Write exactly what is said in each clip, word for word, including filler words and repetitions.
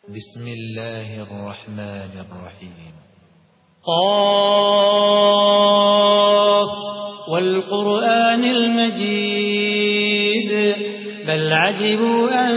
بسم الله الرحمن الرحيم. قاف والقرآن المجيد بل عجبوا أن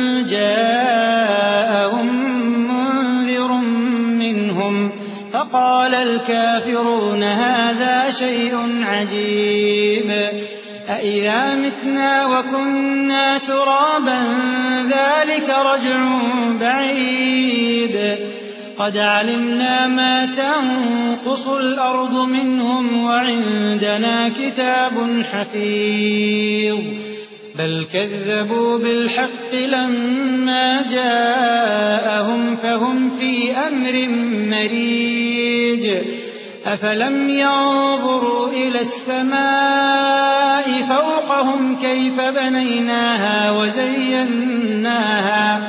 جاءهم منذر منهم فقال الكافرون هذا شيء عجيب أإذا متنا وكنا ترابا ذلك رجع بعيد قد علمنا ما تنقص الأرض منهم وعندنا كتاب حفيظ بل كذبوا بالحق لما جاءهم فهم في أمر مريج أفلم ينظروا إلى السماء فوقهم كيف بنيناها وزيناها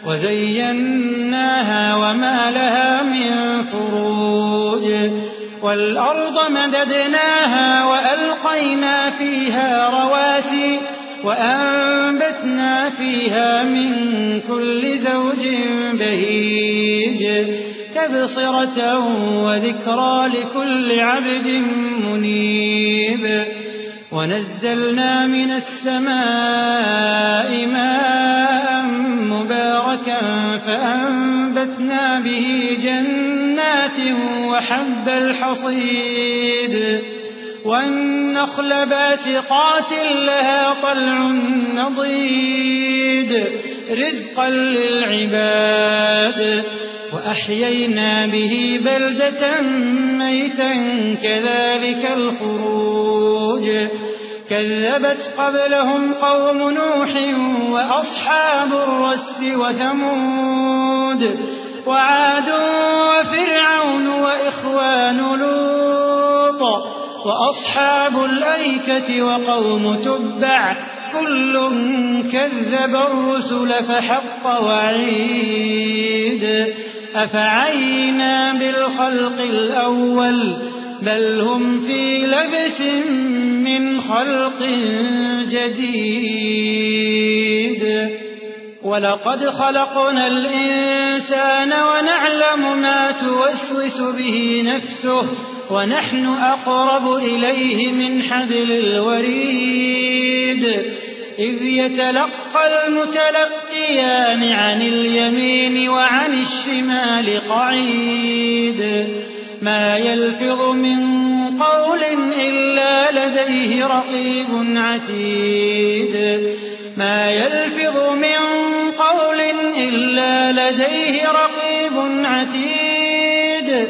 وزيناها وما لها من فروج والأرض مددناها وألقينا فيها رواسي وأنبتنا فيها من كل زوج بهيج تبصرة وذكرى لكل عبد منيب ونزلنا من السماء ماء مباركا فأنبتنا به جنات وحب الحصيد والنخل باسقات لها طلع نضيد رزقا للعباد وأحيينا به بلدة ميتا كذلك الخروج كذبت قبلهم قوم نوح وأصحاب الرس وثمود وعاد وفرعون وإخوان لوط وأصحاب الأيكة وقوم تبع كل كذب الرسل فحق وعيد أفعينا بالخلق الأول بل هم في لبس من خلق جديد ولقد خلقنا الإنسان ونعلم ما توسوس به نفسه ونحن أقرب إليه من حبل الوريد إذ يتلقى المتلقيان عن اليمين وعن الشمال قعيد ما يلفظ من قول إلا لديه رقيب عتيد ما يلفظ من قول إلا لديه رقيب عتيد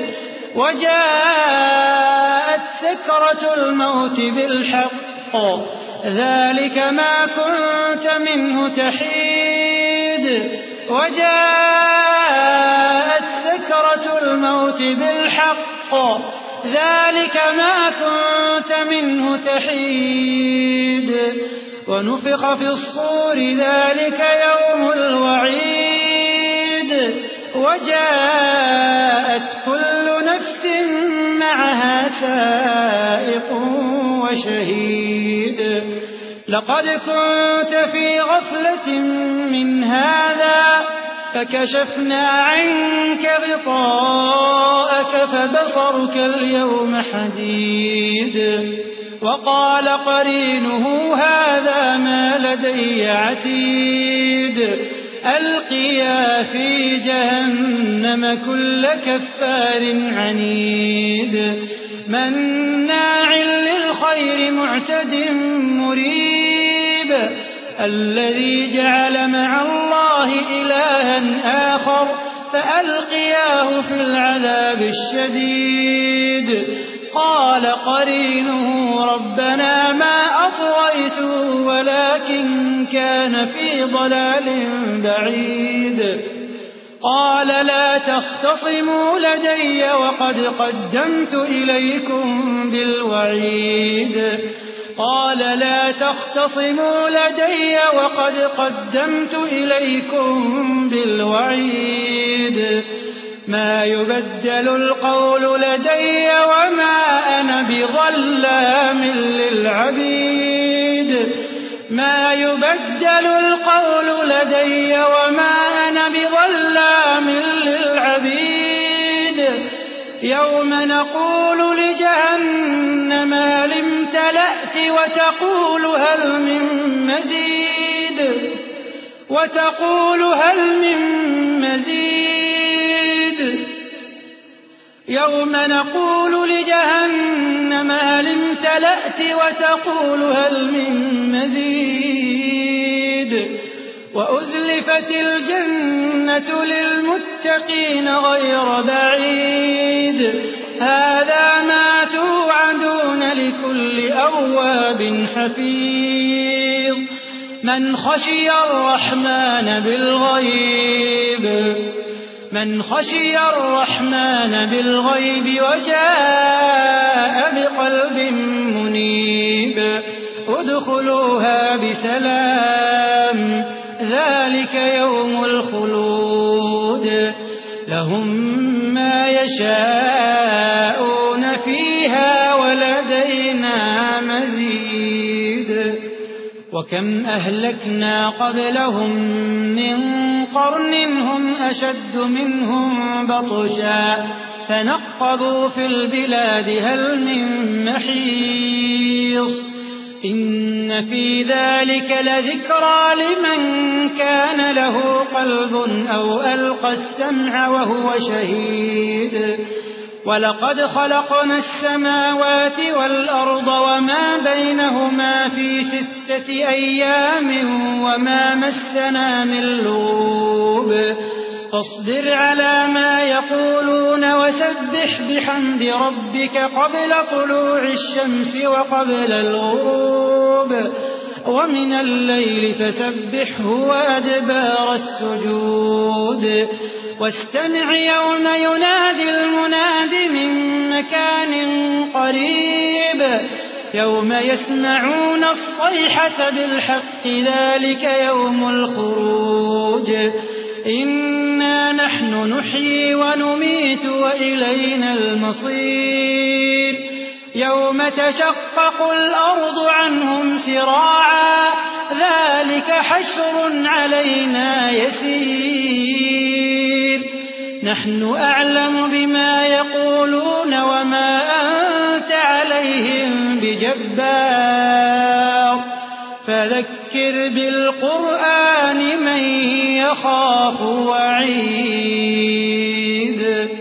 وجاءت سكرة الموت بالحق ذلك ما كنت منه تحيد وجاءت سكرة الموت بالحق ذلك ما كنت منه تحيد ونفخ في الصور ذلك يوم الوعيد وجاءت كل نفس معها سائق وشهيد لقد كنت في غفلة من هذا فكشفنا عنك غطاءك فبصرك اليوم حديد وقال قرينه هذا ما لدي عتيد ألقيا في جهنم كل كفار عنيد مناع للخير معتد مريب الذي جعل مع الله إلها آخر فألقياه في العذاب الشديد قال قرينه ربنا ما أطغيته ولكن كان في ضلال بعيد قال لا تختصموا لدي وقد قدمت إليكم بالوعيد قال لا تختصموا لدي وقد قدمت إليكم بالوعيد ما يبدل القول لدي وما أنا بظلام للعبيد ما يبدل القول لدي وما أنا بظلام يوم نقول لجهنم هل امتلأت وتقول هل من مزيد وتقول هل من مزيد يوم نقول لجهنم هل امتلأت وتقول هل من مزيد وأزلفت الجنة للمتقين غير بعيد هذا ما توعدون لكل أواب حفيظ من خشي الرحمن بالغيب من خشي الرحمن بالغيب وجاء بقلب منيب ادخلوها بسلام ذلك يوم الخلود لهم ما يشاءون فيها ولدينا مزيد وكم أهلكنا قبلهم من قرن هم أشد منهم بطشا فنقبوا في البلاد هل من محيص إن في ذلك لذكرى لمن كان له قلب أو ألقى السمع وهو شهيد ولقد خلقنا السماوات والأرض وما بينهما في ستة أيام وما مسنا من لغوب فاصبر على ما يقولون وسبح بحمد ربك قبل طلوع الشمس وقبل الغروب ومن الليل فسبحه وأدبار السجود واستمع يوم ينادي المناد من مكان قريب يوم يسمعون الصيحة بالحق ذلك يوم الخروج إنا نحن نحيي ونميت وإلينا المصير يوم تشقق الأرض عنهم سراعا ذلك حشر علينا يسير نحن أعلم بما يقولون وما أنت عليهم بجبار فذكر بالقرآن من يخاف وعيد